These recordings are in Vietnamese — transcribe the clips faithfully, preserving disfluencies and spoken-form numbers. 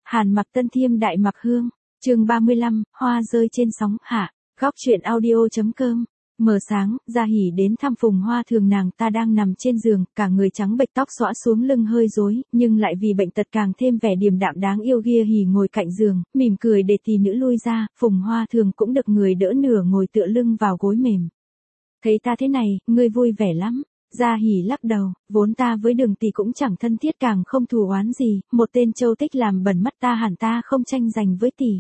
Hàn Mặc Tân Thiêm Đại Mặc Hương, chương ba mươi lăm, hoa rơi trên sóng hạ, góc truyện audio.com. Mờ sáng, Gia Hỷ đến thăm Phùng Hoa Thường, nàng ta đang nằm trên giường, cả người trắng bệch, tóc xõa xuống lưng hơi rối, nhưng lại vì bệnh tật càng thêm vẻ điềm đạm đáng yêu. Gia Hỷ ngồi cạnh giường, mỉm cười để tỷ nữ lui ra, Phùng Hoa Thường cũng được người đỡ nửa ngồi tựa lưng vào gối mềm. Thấy ta thế này, ngươi vui vẻ lắm. Gia Hỷ lắc đầu, vốn ta với Đường tỷ cũng chẳng thân thiết, càng không thù oán gì, một tên Châu Tích làm bẩn mắt ta, hẳn ta không tranh giành với tỷ.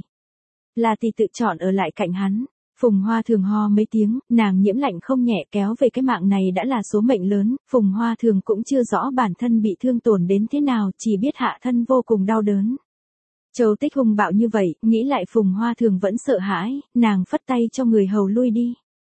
Là tỷ tự chọn ở lại cạnh hắn. Phùng Hoa Thường ho mấy tiếng, nàng nhiễm lạnh không nhẹ, kéo về cái mạng này đã là số mệnh lớn. Phùng Hoa Thường cũng chưa rõ bản thân bị thương tổn đến thế nào, chỉ biết hạ thân vô cùng đau đớn. Châu Tích hung bạo như vậy, nghĩ lại Phùng Hoa Thường vẫn sợ hãi, nàng phất tay cho người hầu lui đi.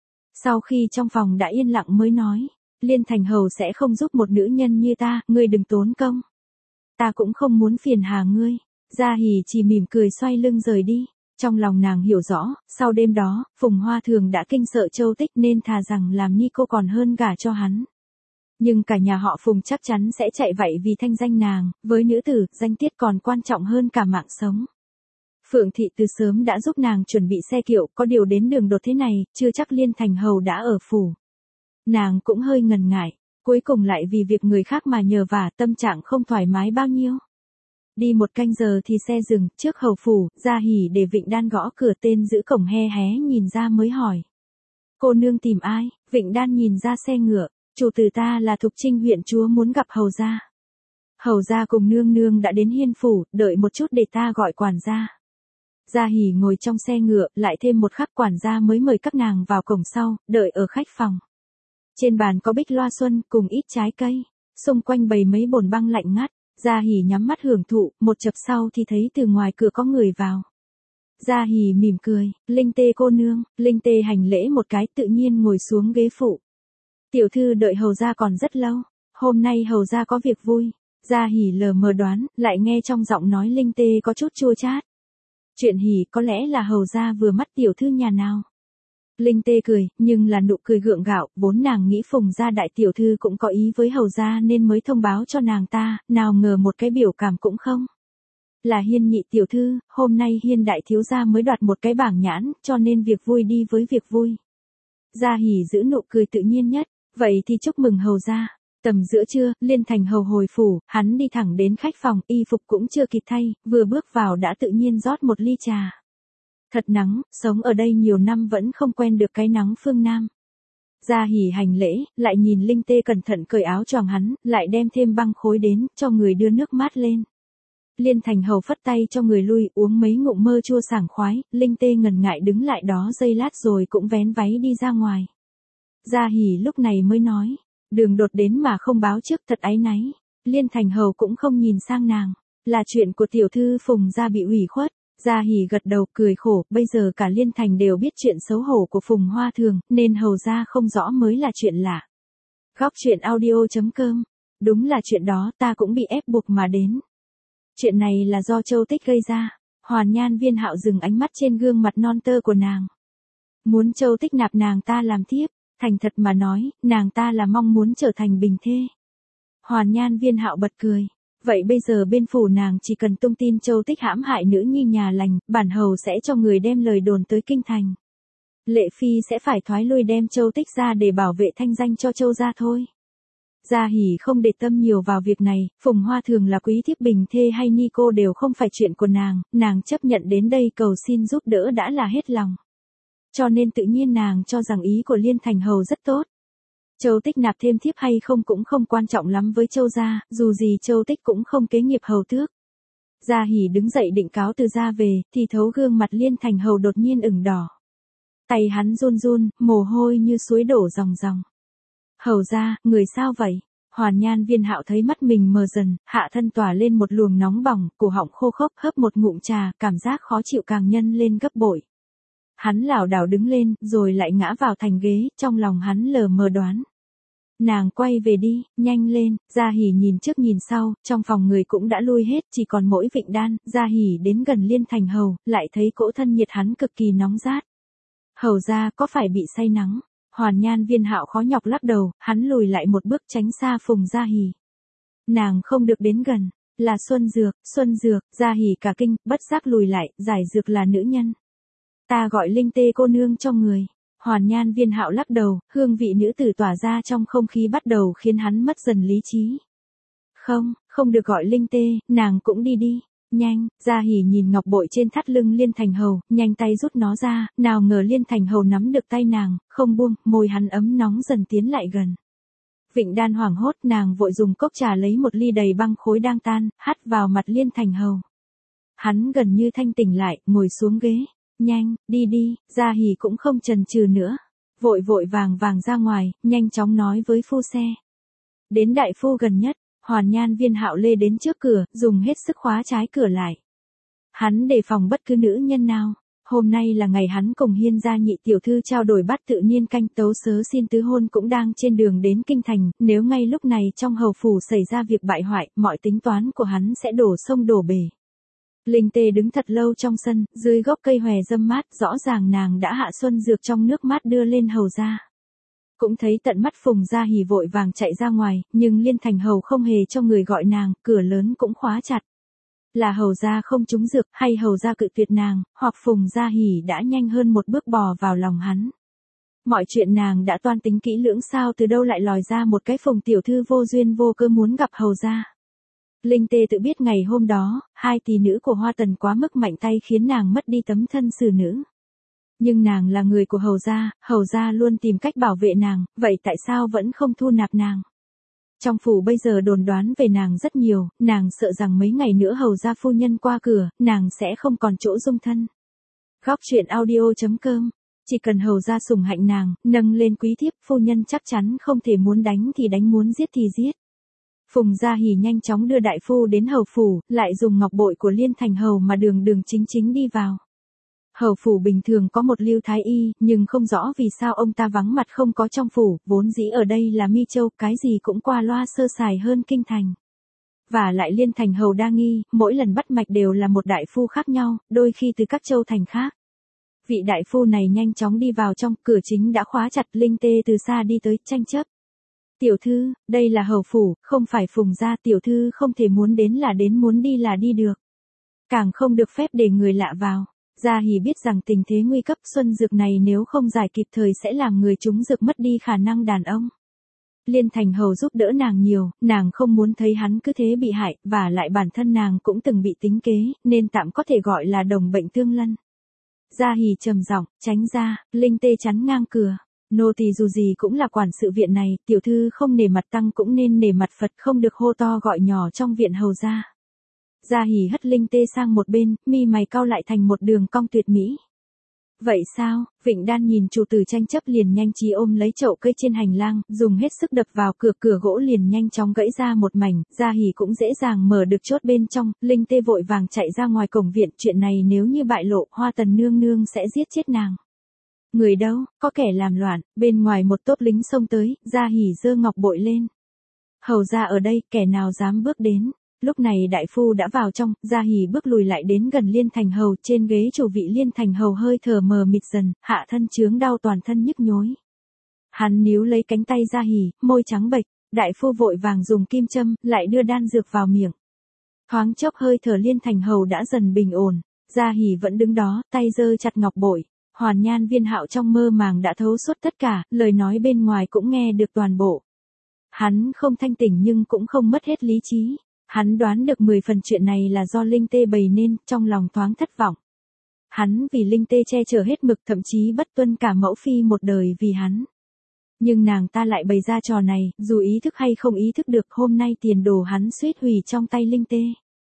Sau khi trong phòng đã yên lặng mới nói, Liên Thành hầu sẽ không giúp một nữ nhân như ta, ngươi đừng tốn công. Ta cũng không muốn phiền hà ngươi. Gia Hỷ chỉ mỉm cười xoay lưng rời đi. Trong lòng nàng hiểu rõ, sau đêm đó, Phùng Hoa Thường đã kinh sợ Châu Tích nên thà rằng làm ni cô còn hơn gả cho hắn. Nhưng cả nhà họ Phùng chắc chắn sẽ chạy vậy vì thanh danh nàng, với nữ tử, danh tiết còn quan trọng hơn cả mạng sống. Phượng Thị từ sớm đã giúp nàng chuẩn bị xe kiệu, có điều đến đường đột thế này, chưa chắc Liên Thành hầu đã ở phủ. Nàng cũng hơi ngần ngại, cuối cùng lại vì việc người khác mà nhờ vả, tâm trạng không thoải mái bao nhiêu. Đi một canh giờ thì xe dừng, trước hầu phủ. Gia Hỷ để Vịnh Đan gõ cửa, tên giữ cổng he hé nhìn ra mới hỏi. Cô nương tìm ai? Vịnh Đan nhìn ra xe ngựa, chủ tử ta là Thục Trinh huyện chúa, muốn gặp hầu gia. Hầu gia cùng nương nương đã đến hiên phủ, đợi một chút để ta gọi quản gia. Gia Hỷ ngồi trong xe ngựa, lại thêm một khắc quản gia mới mời các nàng vào cổng sau, đợi ở khách phòng. Trên bàn có bích loa xuân cùng ít trái cây, xung quanh bày mấy bồn băng lạnh ngắt. Gia Hỷ nhắm mắt hưởng thụ, một chập sau thì thấy từ ngoài cửa có người vào. Gia Hỷ mỉm cười, Linh Tê cô nương. Linh Tê hành lễ một cái, tự nhiên ngồi xuống ghế phụ. Tiểu thư đợi hầu gia còn rất lâu, hôm nay hầu gia có việc vui. Gia Hỷ lờ mờ đoán, lại nghe trong giọng nói Linh Tê có chút chua chát. Chuyện hỉ, có lẽ là hầu gia vừa mắt tiểu thư nhà nào. Linh Tê cười, nhưng là nụ cười gượng gạo, vốn nàng nghĩ Phùng gia đại tiểu thư cũng có ý với hầu gia nên mới thông báo cho nàng ta, nào ngờ một cái biểu cảm cũng không. Là Hiên nhị tiểu thư, hôm nay Hiên đại thiếu gia mới đoạt một cái bảng nhãn, cho nên việc vui đi với việc vui. Gia Hỷ giữ nụ cười tự nhiên nhất, vậy thì chúc mừng hầu gia. Tầm giữa trưa, Liên Thành hầu hồi phủ, hắn đi thẳng đến khách phòng, y phục cũng chưa kịp thay, vừa bước vào đã tự nhiên rót một ly trà. Thật nắng, sống ở đây nhiều năm vẫn không quen được cái nắng phương Nam. Gia Hỷ hành lễ, lại nhìn Linh Tê cẩn thận cởi áo choàng hắn, lại đem thêm băng khối đến, cho người đưa nước mát lên. Liên Thành hầu phất tay cho người lui, uống mấy ngụm mơ chua sảng khoái. Linh Tê ngần ngại đứng lại đó giây lát rồi cũng vén váy đi ra ngoài. Gia Hỷ lúc này mới nói, Đường đột đến mà không báo trước, thật áy náy. Liên Thành hầu cũng không nhìn sang nàng, là chuyện của tiểu thư Phùng gia bị ủy khuất. Gia Hỷ gật đầu cười khổ, bây giờ cả Liên Thành đều biết chuyện xấu hổ của Phùng Hoa Thường, nên hầu gia không rõ mới là chuyện lạ. Góc truyện audio.com. Đúng là chuyện đó, ta cũng bị ép buộc mà đến. Chuyện này là do Châu Tích gây ra. Hoàn Nhan Viên Hạo dừng ánh mắt trên gương mặt non tơ của nàng. Muốn Châu Tích nạp nàng ta làm thiếp, thành thật mà nói, nàng ta là mong muốn trở thành bình thê. Hoàn Nhan Viên Hạo bật cười. Vậy bây giờ bên phủ nàng chỉ cần tung tin Châu Tích hãm hại nữ nhi nhà lành, bản hầu sẽ cho người đem lời đồn tới kinh thành. Lệ phi sẽ phải thoái lui đem Châu Tích ra để bảo vệ thanh danh cho Châu gia thôi. Gia Hỷ không để tâm nhiều vào việc này, Phùng Hoa Thường là quý thiếp bình thê hay ni cô đều không phải chuyện của nàng, nàng chấp nhận đến đây cầu xin giúp đỡ đã là hết lòng. Cho nên tự nhiên nàng cho rằng ý của Liên Thành hầu rất tốt. Châu Tích nạp thêm thiếp hay không cũng không quan trọng lắm với Châu gia, dù gì Châu Tích cũng không kế nghiệp hầu tước. Gia Hỷ đứng dậy định cáo từ ra về, thì thấu gương mặt Liên Thành hầu đột nhiên ửng đỏ. Tay hắn run run, mồ hôi như suối đổ ròng ròng. Hầu gia, người sao vậy? Hoàn Nhan Viên Hạo thấy mắt mình mờ dần, hạ thân tỏa lên một luồng nóng bỏng, cổ họng khô khốc, hớp một ngụm trà, cảm giác khó chịu càng nhân lên gấp bội. Hắn lảo đảo đứng lên, rồi lại ngã vào thành ghế, trong lòng hắn lờ mờ đoán. Nàng quay về đi, nhanh lên. Gia Hỷ nhìn trước nhìn sau, trong phòng người cũng đã lui hết, chỉ còn mỗi Vịnh Đan. Gia Hỷ đến gần Liên Thành hầu, lại thấy cỗ thân nhiệt hắn cực kỳ nóng rát. Hầu gia có phải bị say nắng? Hoàn Nhan Viên Hạo khó nhọc lắc đầu, hắn lùi lại một bước tránh xa Phùng Gia Hỷ. Nàng không được đến gần. Là Xuân Dược, Xuân Dược, Gia Hỉ cả kinh, bất giác lùi lại, giải dược là nữ nhân. Ta gọi Linh Tê cô nương cho người. Hoàn Nhan Viên Hạo lắc đầu, hương vị nữ tử tỏa ra trong không khí bắt đầu khiến hắn mất dần lý trí. Không, không được gọi Linh Tê, nàng cũng đi đi. Nhanh, Gia Hỉ nhìn ngọc bội trên thắt lưng Liên Thành Hầu, nhanh tay rút nó ra, nào ngờ Liên Thành Hầu nắm được tay nàng, không buông, môi hắn ấm nóng dần tiến lại gần. Vịnh Đan hoảng hốt, nàng vội dùng cốc trà lấy một ly đầy băng khối đang tan, hắt vào mặt Liên Thành Hầu. Hắn gần như thanh tỉnh lại, ngồi xuống ghế. Nhanh, đi đi, Gia Hỉ cũng không chần chừ nữa. Vội vội vàng vàng ra ngoài, nhanh chóng nói với phu xe. Đến đại phu gần nhất, Hoàn Nhan Viên Hạo lê đến trước cửa, dùng hết sức khóa trái cửa lại. Hắn đề phòng bất cứ nữ nhân nào. Hôm nay là ngày hắn cùng Hiên gia nhị tiểu thư trao đổi bát tự nhiên canh, tấu sớ xin tứ hôn cũng đang trên đường đến kinh thành, nếu ngay lúc này trong hầu phủ xảy ra việc bại hoại, mọi tính toán của hắn sẽ đổ sông đổ bể. Linh Tê đứng thật lâu trong sân, dưới gốc cây hòe râm mát, rõ ràng nàng đã hạ xuân dược trong nước mát đưa lên hầu ra. Cũng thấy tận mắt Phùng Gia Hỉ vội vàng chạy ra ngoài, nhưng Liên Thành Hầu không hề cho người gọi nàng, cửa lớn cũng khóa chặt. Là hầu gia không trúng dược, hay hầu gia cự tuyệt nàng, hoặc Phùng Gia Hỉ đã nhanh hơn một bước bò vào lòng hắn. Mọi chuyện nàng đã toan tính kỹ lưỡng, sao từ đâu lại lòi ra một cái Phùng tiểu thư vô duyên vô cớ muốn gặp hầu gia. Linh Tê tự biết ngày hôm đó, hai tỷ nữ của Hoa Tần quá mức mạnh tay khiến nàng mất đi tấm thân xử nữ. Nhưng nàng là người của hầu gia, hầu gia luôn tìm cách bảo vệ nàng, vậy tại sao vẫn không thu nạp nàng? Trong phủ bây giờ đồn đoán về nàng rất nhiều, nàng sợ rằng mấy ngày nữa hầu gia phu nhân qua cửa, nàng sẽ không còn chỗ dung thân. Góc truyện audio chấm com. Chỉ cần hầu gia sủng hạnh nàng, nâng lên quý thiếp, phu nhân chắc chắn không thể muốn đánh thì đánh, muốn giết thì giết. Phùng Gia Hỉ nhanh chóng đưa đại phu đến hầu phủ, lại dùng ngọc bội của Liên Thành Hầu mà đường đường chính chính đi vào. Hầu phủ bình thường có một Lưu Thái Y, nhưng không rõ vì sao ông ta vắng mặt không có trong phủ, vốn dĩ ở đây là Mi Châu, cái gì cũng qua loa sơ sài hơn kinh thành. Và lại Liên Thành Hầu đa nghi, mỗi lần bắt mạch đều là một đại phu khác nhau, đôi khi từ các châu thành khác. Vị đại phu này nhanh chóng đi vào trong, cửa chính đã khóa chặt. Linh Tê từ xa đi tới, tranh chấp. Tiểu thư, đây là hầu phủ, không phải Phùng gia, tiểu thư không thể muốn đến là đến, muốn đi là đi được. Càng không được phép để người lạ vào. Gia Hỉ biết rằng tình thế nguy cấp, xuân dược này nếu không giải kịp thời sẽ làm người trúng dược mất đi khả năng đàn ông. Liên Thành Hầu giúp đỡ nàng nhiều, nàng không muốn thấy hắn cứ thế bị hại, và lại bản thân nàng cũng từng bị tính kế, nên tạm có thể gọi là đồng bệnh tương lân. Gia Hỉ trầm giọng, tránh ra. Linh Tê chắn ngang cửa. Nô tỳ dù gì cũng là quản sự viện này, tiểu thư không nể mặt tăng cũng nên nể mặt Phật, không được hô to gọi nhỏ trong viện hầu gia. Gia Hỉ hất Linh Tê sang một bên, mi mày cau lại thành một đường cong tuyệt mỹ. Vậy sao? Vịnh Đan nhìn chủ tử tranh chấp liền nhanh trí ôm lấy chậu cây trên hành lang, dùng hết sức đập vào cửa, cửa gỗ liền nhanh chóng gãy ra một mảnh. Gia Hỉ cũng dễ dàng mở được chốt bên trong. Linh Tê vội vàng chạy ra ngoài cổng viện, chuyện này nếu như bại lộ, Hoa Tần nương nương sẽ giết chết nàng. Người đâu, có kẻ làm loạn. Bên ngoài một tốp lính xông tới, Gia Hỉ giơ ngọc bội lên. Hầu gia ở đây, kẻ nào dám bước đến. Lúc này đại phu đã vào trong, Gia Hỉ bước lùi lại đến gần Liên Thành Hầu, trên ghế chủ vị Liên Thành Hầu hơi thở mờ mịt dần, hạ thân chướng đau, toàn thân nhức nhối. Hắn níu lấy cánh tay Gia Hỉ, môi trắng bệch, đại phu vội vàng dùng kim châm, lại đưa đan dược vào miệng. Thoáng chốc hơi thở Liên Thành Hầu đã dần bình ổn, Gia Hỉ vẫn đứng đó, tay giơ chặt ngọc bội. Hoàn Nhan Viên Hạo trong mơ màng đã thấu suốt tất cả, lời nói bên ngoài cũng nghe được toàn bộ. Hắn không thanh tỉnh nhưng cũng không mất hết lý trí. Hắn đoán được mười phần chuyện này là do Linh Tê bày nên, trong lòng thoáng thất vọng. Hắn vì Linh Tê che chở hết mực, thậm chí bất tuân cả mẫu phi một đời vì hắn. Nhưng nàng ta lại bày ra trò này, dù ý thức hay không ý thức được, hôm nay tiền đồ hắn suýt hủy trong tay Linh Tê.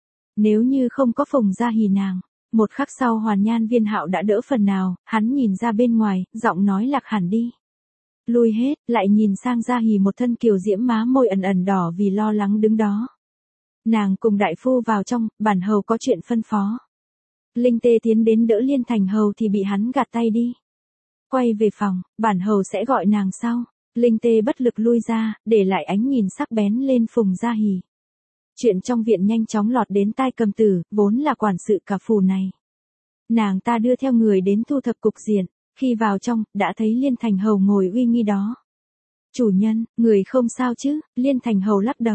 Nếu như không có Phùng Gia Hỉ nàng, một khắc sau Hoàn Nhan Viên Hạo đã đỡ phần nào, hắn nhìn ra bên ngoài, giọng nói lạc hẳn đi. Lui hết, lại nhìn sang Gia Hỉ một thân kiều diễm, má môi ẩn ẩn đỏ vì lo lắng đứng đó. Nàng cùng đại phu vào trong, bản hầu có chuyện phân phó. Linh Tê tiến đến đỡ Liên Thành Hầu thì bị hắn gạt tay đi. Quay về phòng, bản hầu sẽ gọi nàng sau. Linh Tê bất lực lui ra, để lại ánh nhìn sắc bén lên Phùng Gia Hỉ. Chuyện trong viện nhanh chóng lọt đến tai Cầm Tử, vốn là quản sự cả phủ này. Nàng ta đưa theo người đến thu thập cục diện, khi vào trong, đã thấy Liên Thành Hầu ngồi uy nghi đó. Chủ nhân, người không sao chứ? Liên Thành Hầu lắc đầu.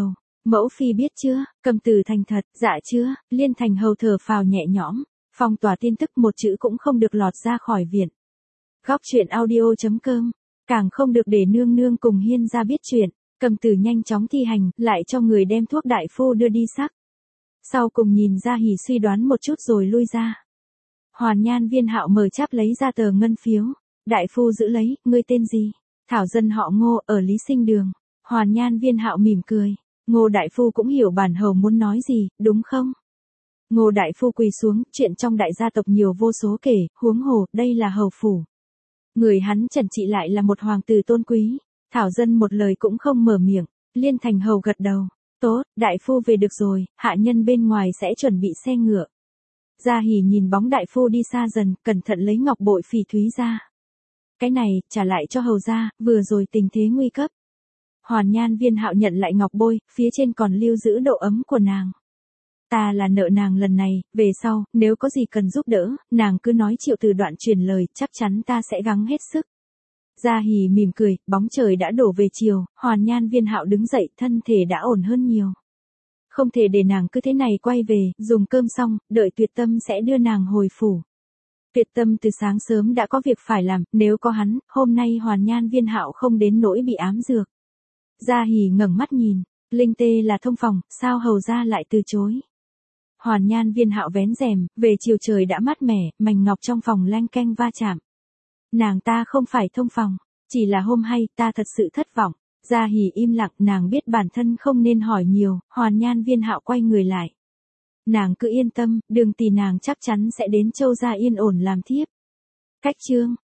Mẫu phi biết chưa, Cầm Tử thành thật, dạ chưa, Liên Thành hầu thở phào nhẹ nhõm, phong tỏa tin tức một chữ cũng không được lọt ra khỏi viện. Góc truyện audio.com, càng không được để nương nương cùng Hiên gia biết chuyện. Cầm Tử nhanh chóng thi hành, lại cho người đem thuốc đại phu đưa đi sắc. Sau cùng nhìn Gia Hỉ suy đoán một chút rồi lui ra. Hoàn Nhan Viên Hạo mở cháp lấy ra tờ ngân phiếu. Đại phu giữ lấy, ngươi tên gì? Thảo dân họ Ngô, ở Lý Sinh Đường. Hoàn Nhan Viên Hạo mỉm cười. Ngô đại phu cũng hiểu bản hầu muốn nói gì, đúng không? Ngô đại phu quỳ xuống, chuyện trong đại gia tộc nhiều vô số kể, huống hồ, đây là hầu phủ. Người hắn trần trị lại là một hoàng tử tôn quý. Thảo dân một lời cũng không mở miệng. Liên Thành hầu gật đầu. Tốt, đại phu về được rồi, hạ nhân bên ngoài sẽ chuẩn bị xe ngựa. Gia Hỉ nhìn bóng đại phu đi xa dần, cẩn thận lấy ngọc bội phỉ thúy ra. Cái này, trả lại cho hầu gia, vừa rồi tình thế nguy cấp. Hoàn Nhan Viên Hạo nhận lại ngọc bôi, phía trên còn lưu giữ độ ấm của nàng. Ta là nợ nàng lần này, về sau, nếu có gì cần giúp đỡ, nàng cứ nói Triệu Từ Đoạn truyền lời, chắc chắn ta sẽ gắng hết sức. Gia Hỉ mỉm cười, bóng trời đã đổ về chiều, Hoàn Nhan Viên Hạo đứng dậy, thân thể đã ổn hơn nhiều. Không thể để nàng cứ thế này quay về, dùng cơm xong, đợi Tuyệt Tâm sẽ đưa nàng hồi phủ. Tuyệt Tâm từ sáng sớm đã có việc phải làm, nếu có hắn, hôm nay Hoàn Nhan Viên Hạo không đến nỗi bị ám dược. Gia Hỉ ngẩng mắt nhìn, Linh Tê là thông phòng, sao hầu gia lại từ chối? Hoàn Nhan Viên Hạo vén rèm, về chiều trời đã mát mẻ, mảnh ngọc trong phòng leng keng va chạm. Nàng ta không phải thông phòng, chỉ là hôm hay, ta thật sự thất vọng. Gia Hỉ im lặng, nàng biết bản thân không nên hỏi nhiều, Hoàn Nhan Viên Hạo quay người lại. Nàng cứ yên tâm, Đường Tỷ nàng chắc chắn sẽ đến Châu gia yên ổn làm thiếp. Cách chương